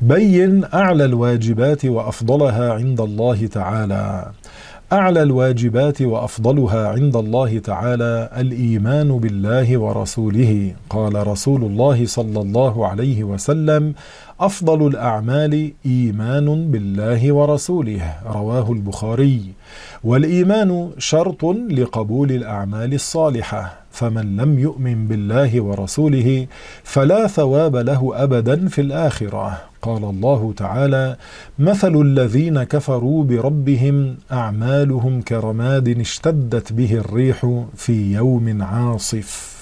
بين أعلى الواجبات وأفضلها عند الله تعالى. أعلى الواجبات وأفضلها عند الله تعالى الإيمان بالله ورسوله. قال رسول الله صلى الله عليه وسلم: أفضل الأعمال إيمان بالله ورسوله، رواه البخاري. والإيمان شرط لقبول الأعمال الصالحة، فمن لم يؤمن بالله ورسوله فلا ثواب له أبدا في الآخرة. قال الله تعالى: مثل الذين كفروا بربهم أعمالهم كرماد اشتدت به الريح في يوم عاصف.